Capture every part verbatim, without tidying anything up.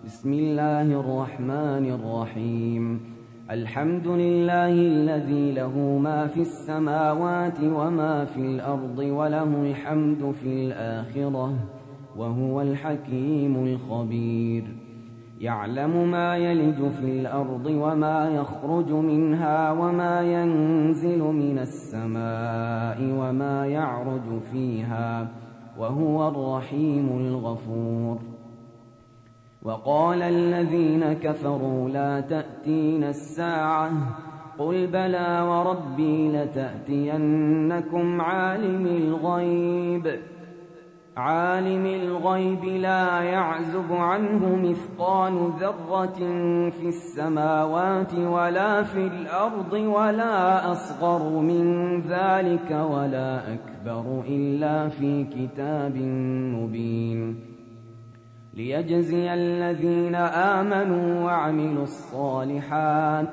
بسم الله الرحمن الرحيم. الحمد لله الذي له ما في السماوات وما في الأرض وله الحمد في الآخرة وهو الحكيم الخبير. يعلم ما يلج في الأرض وما يخرج منها وما ينزل من السماء وما يعرج فيها وهو الرحيم الغفور. وقال الذين كفروا لا تأتينا الساعة قل بلى وربي لتأتينكم عالم الغيب عالم الغيب لا يعزب عنه مثقال ذرة في السماوات ولا في الأرض ولا أصغر من ذلك ولا أكبر إلا في كتاب مبين ليجزي الذين آمنوا وعملوا الصالحات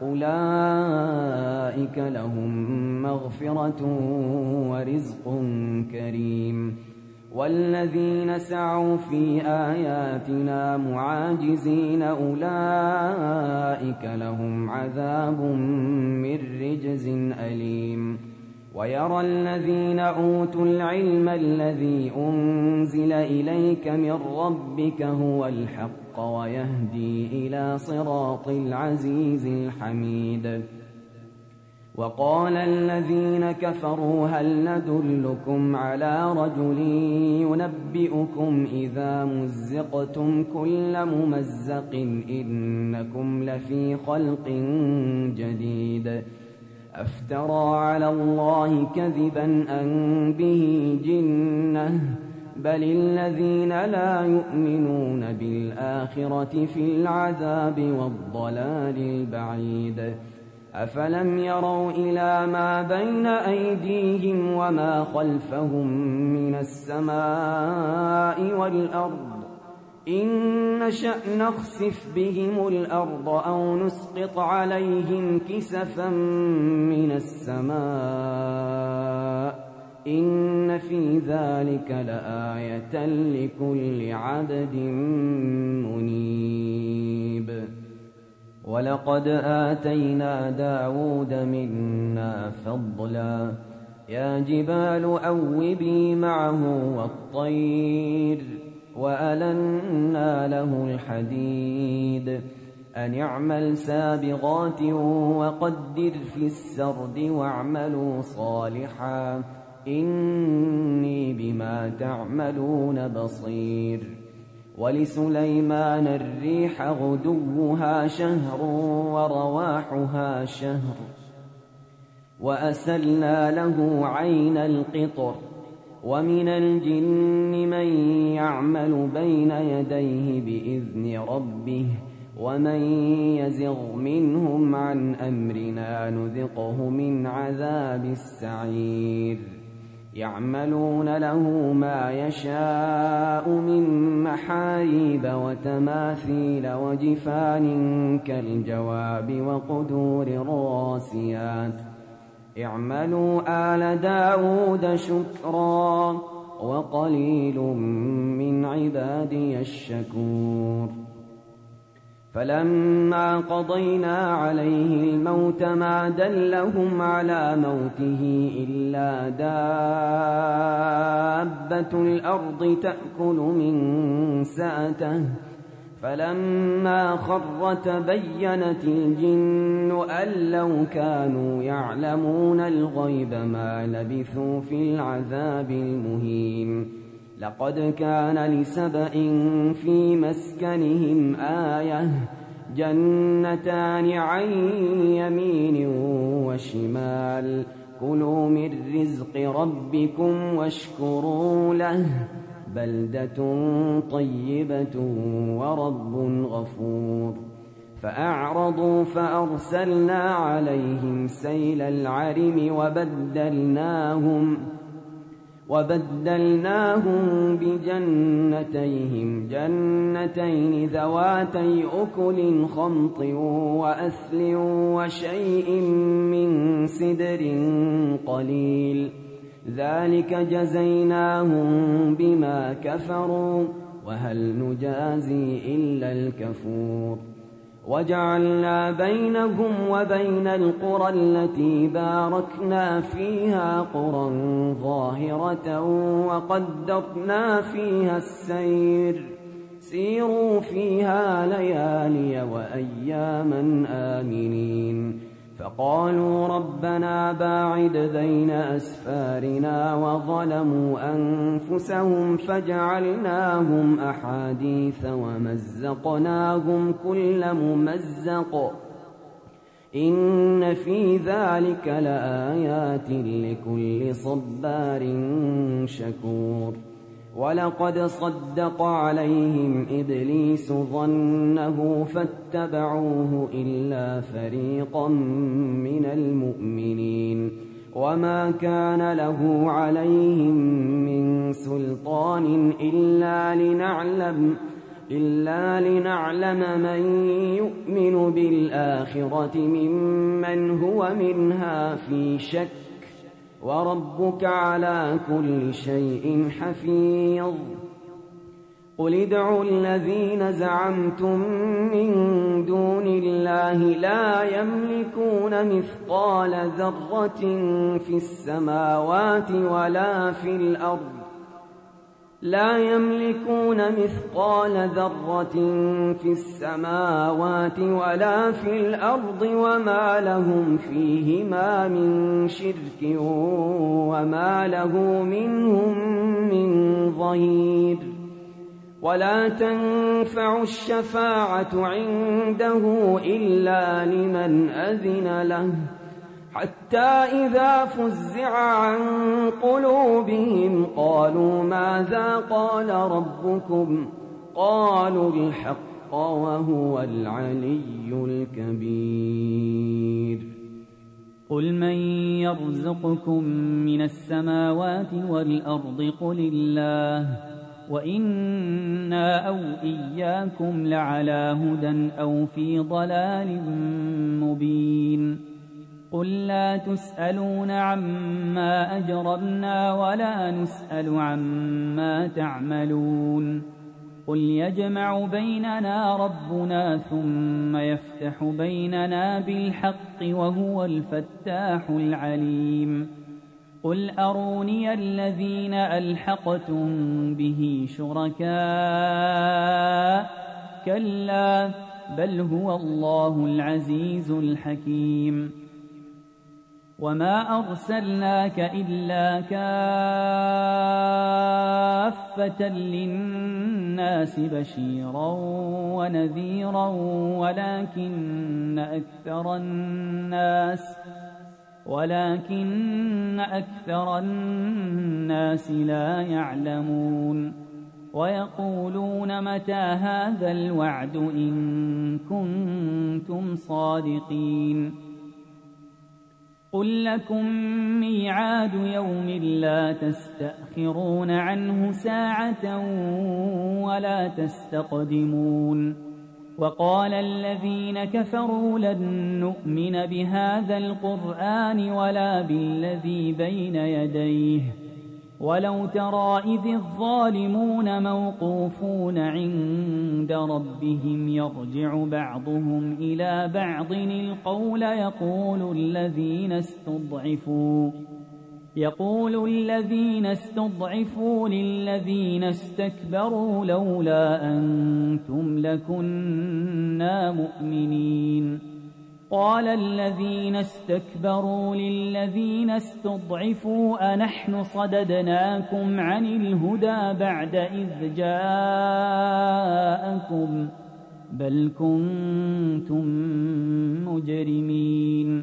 أولئك لهم مغفرة ورزق كريم. والذين سعوا في آياتنا معاجزين أولئك لهم عذاب من رجز أليم. ويرى الذين أوتوا العلم الذي أنزل إليك من ربك هو الحق ويهدي إلى صراط العزيز الحميد. وقال الذين كفروا هل ندلكم على رجل ينبئكم إذا مزقتم كل ممزق إنكم لفي خلق جديد أفترى على الله كذبا أن به جنة بل الذين لا يؤمنون بالآخرة في العذاب والضلال البعيد. أفلم يروا إلى ما بين أيديهم وما خلفهم من السماء والأرض إن نشأ نخسف بهم الأرض أو نسقط عليهم كسفا من السماء إن في ذلك لآية لكل عبد منيب. ولقد آتينا داود منا فضلا يا جبال أوبي معه والطير وألنا له الحديد أن اعمل سابغات وقدر في السرد واعملوا صالحا إني بما تعملون بصير. ولسليمان الريح غدوها شهر ورواحها شهر وأسلنا له عين القطر ومن الجن من يعمل بين يديه بإذن ربه ومن يزغ منهم عن أمرنا نذقه من عذاب السعير. يعملون له ما يشاء من محاريب وتماثيل وجفان كالجواب وقدور الراسيات اعملوا آل داود شكرا وقليل من عبادي الشكور. فلما قضينا عليه الموت ما دلهم على موته إلا دابة الأرض تأكل من سأته فلما خر تبينت الجن أن لو كانوا يعلمون الغيب ما لبثوا في العذاب المهين. لقد كان لسبإ في مسكنهم آية جنتان عن يمين وشمال كلوا من رزق ربكم واشكروا له بلدة طيبة ورب غفور. فأعرضوا فأرسلنا عليهم سيل العرم وبدلناهم وبدلناهم بجنتيهم جنتين ذواتي أكل خمط وأثل وشيء من سدر قليل ذلك جزيناهم بما كفروا وهل نجازي إلا الكفور وجعلنا بينهم وبين القرى التي باركنا فيها قرى ظاهرة وقدرنا فيها السير سيروا فيها ليالي وأياما آمنين فقالوا ربنا باعد بين أسفارنا وظلموا أنفسهم فجعلناهم أحاديث ومزقناهم كل ممزق إن في ذلك لآيات لكل صبار شكور ولقد صدق عليهم إبليس ظنه فاتبعوه إلا فريقا من المؤمنين وما كان له عليهم من سلطان إلا لنعلم إلا لنعلم من يؤمن بالآخرة ممن هو منها في شك وربك على كل شيء حفيظ قل ادعوا الذين زعمتم من دون الله لا يملكون مثقال ذرة في السماوات ولا في الأرض لا يملكون مثقال ذرة في السماوات ولا في الأرض وما لهم فيهما من شرك وما له منهم من ظهير ولا تنفع الشفاعة عنده إلا لمن أذن له حتى إذا فزع عن قلوبهم قالوا ماذا قال ربكم قالوا الحق وهو العلي الكبير قل من يرزقكم من السماوات والأرض قل الله وإنا أو إياكم لعلى هدى أو في ضلال مبين قل لا تسألون عما أجرمنا ولا نسأل عما تعملون قل يجمع بيننا ربنا ثم يفتح بيننا بالحق وهو الفتاح العليم قل أروني الذين ألحقتم به شركاء كلا بل هو الله العزيز الحكيم وما أرسلناك إلا كافة للناس بشيرا ونذيرا ولكن أكثر الناس ولكن أكثر الناس لا يعلمون ويقولون متى هذا الوعد إن كنتم صادقين قل لكم ميعاد يوم لا تستأخرون عنه ساعة ولا تستقدمون وقال الذين كفروا لن نؤمن بهذا القرآن ولا بالذي بين يديه ولو ترى إذ الظالمون موقوفون عند ربهم يرجع بعضهم إلى بعض القول يقول الذين استضعفوا يقول الذين استضعفوا للذين استكبروا لولا أنتم لكنا مؤمنين قال الذين استكبروا للذين استضعفوا أنحن صددناكم عن الهدى بعد إذ جاءكم بل كنتم مجرمين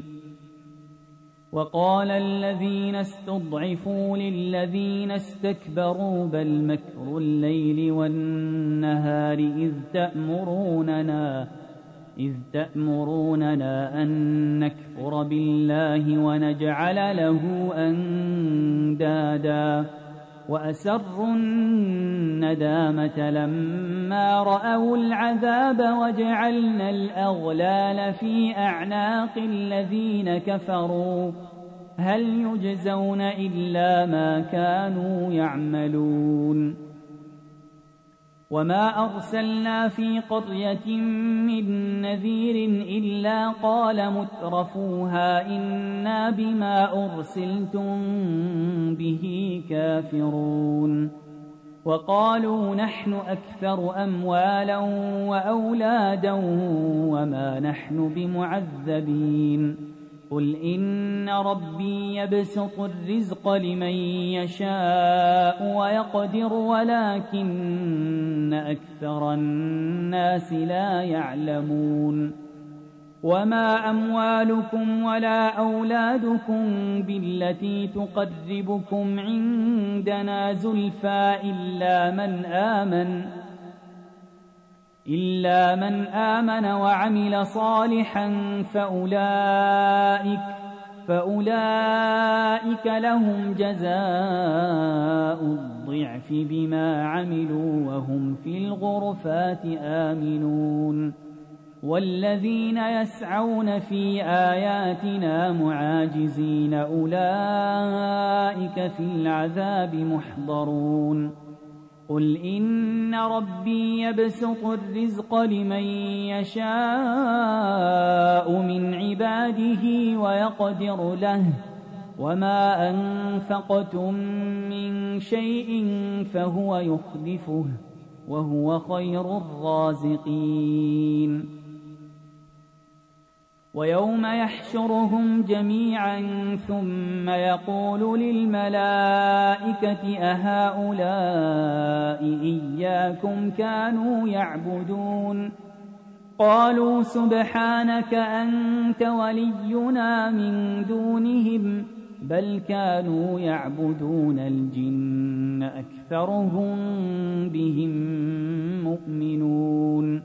وقال الذين استضعفوا للذين استكبروا بل مكر الليل والنهار إذ تأمروننا إذ تأمروننا أن نكفر بالله ونجعل له أندادا وأسروا الندامة لما رأوا العذاب وجعلنا الأغلال في أعناق الذين كفروا هل يجزون إلا ما كانوا يعملون وما أرسلنا في قرية من نذير إلا قال مترفوها إنا بما أرسلتم به كافرون وقالوا نحن أكثر أموالا وأولادا وما نحن بمعذبين قل إن ربي يبسط الرزق لمن يشاء ويقدر ولكن أكثر الناس لا يعلمون وما أموالكم ولا أولادكم بالتي تقربكم عندنا زلفى إلا من آمن إلا من آمن وعمل صالحا فأولئك فأولئك لهم جزاء الضعف بما عملوا وهم في الغرفات آمنون والذين يسعون في آياتنا معاجزين أولئك في العذاب محضرون قل إن ربي يبسط الرزق لمن يشاء من عباده ويقدر له وما أنفقتم من شيء فهو يخلفه وهو خير الرازقين ويوم يحشرهم جميعا ثم يقول للملائكة أهؤلاء إياكم كانوا يعبدون قالوا سبحانك أنت ولينا من دونهم بل كانوا يعبدون الجن أكثرهم بهم مؤمنون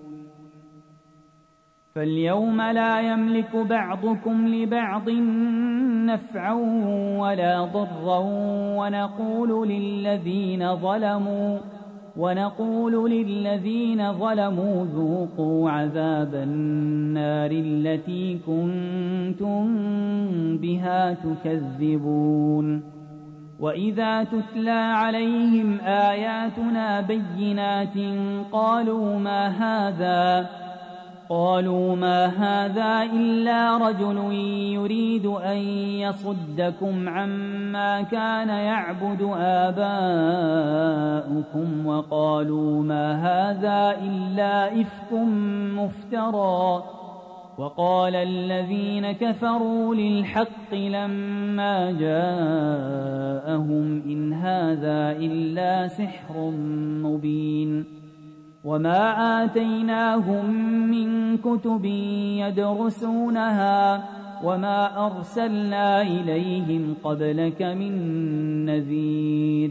فاليوم لا يملك بعضكم لبعض نفعا ولا ضرا ونقول للذين ظلموا ونقول للذين ظلموا ذوقوا عذاب النار التي كنتم بها تكذبون وإذا تتلى عليهم آياتنا بينات قالوا ما هذا قالوا ما هذا إلا رجل يريد أن يصدكم عما كان يعبد آباؤكم وقالوا ما هذا إلا إفك مفترى وقال الذين كفروا للحق لما جاءهم إن هذا إلا سحر مبين وما آتيناهم من كتب يدرسونها وما أرسلنا إليهم قبلك من نذير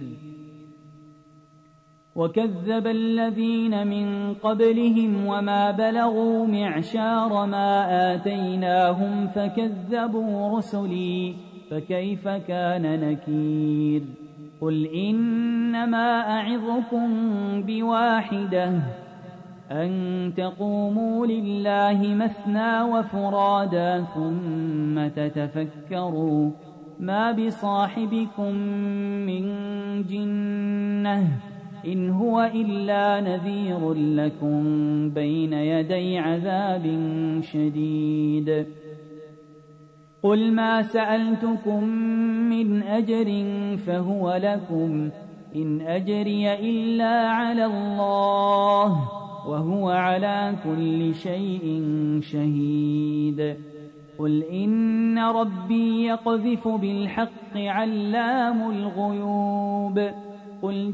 وكذب الذين من قبلهم وما بلغوا معشار ما آتيناهم فكذبوا رسلي فكيف كان نكير قل إنما أعظكم بواحدة أن تقوموا لله مثنى وفرادا ثم تتفكروا ما بصاحبكم من جنة إن هو إلا نذير لكم بين يدي عذاب شديد قل ما سألتكم من أجر فهو لكم إن أجري إلا على الله وهو على كل شيء شهيد قل إن ربي يقذف بالحق علام الغيوب قل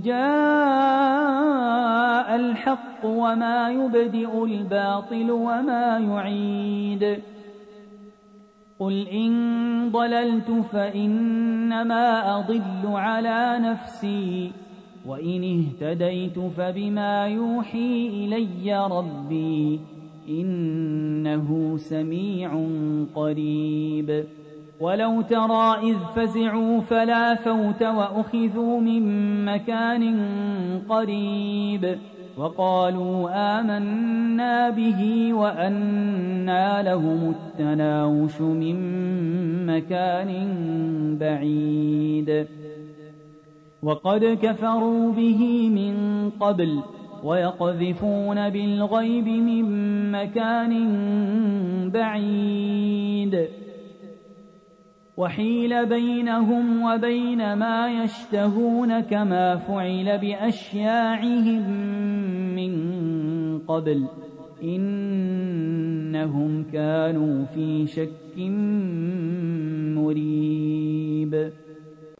جاء الحق وما يبدئ الباطل وما يعيد قل إن ضللت فإنما أضل على نفسي وإن اهتديت فبما يوحي إلي ربي إنه سميع قريب ولو ترى إذ فزعوا فلا فوت وأخذوا من مكان قريب وقالوا آمنا به وأنى لهم التناوش من مكان بعيد وقد كفروا به من قبل ويقذفون بالغيب من مكان بعيد وحيل بينهم وبين ما يشتهون كما فعل بأشياعهم من قبل إنهم كانوا في شك مريب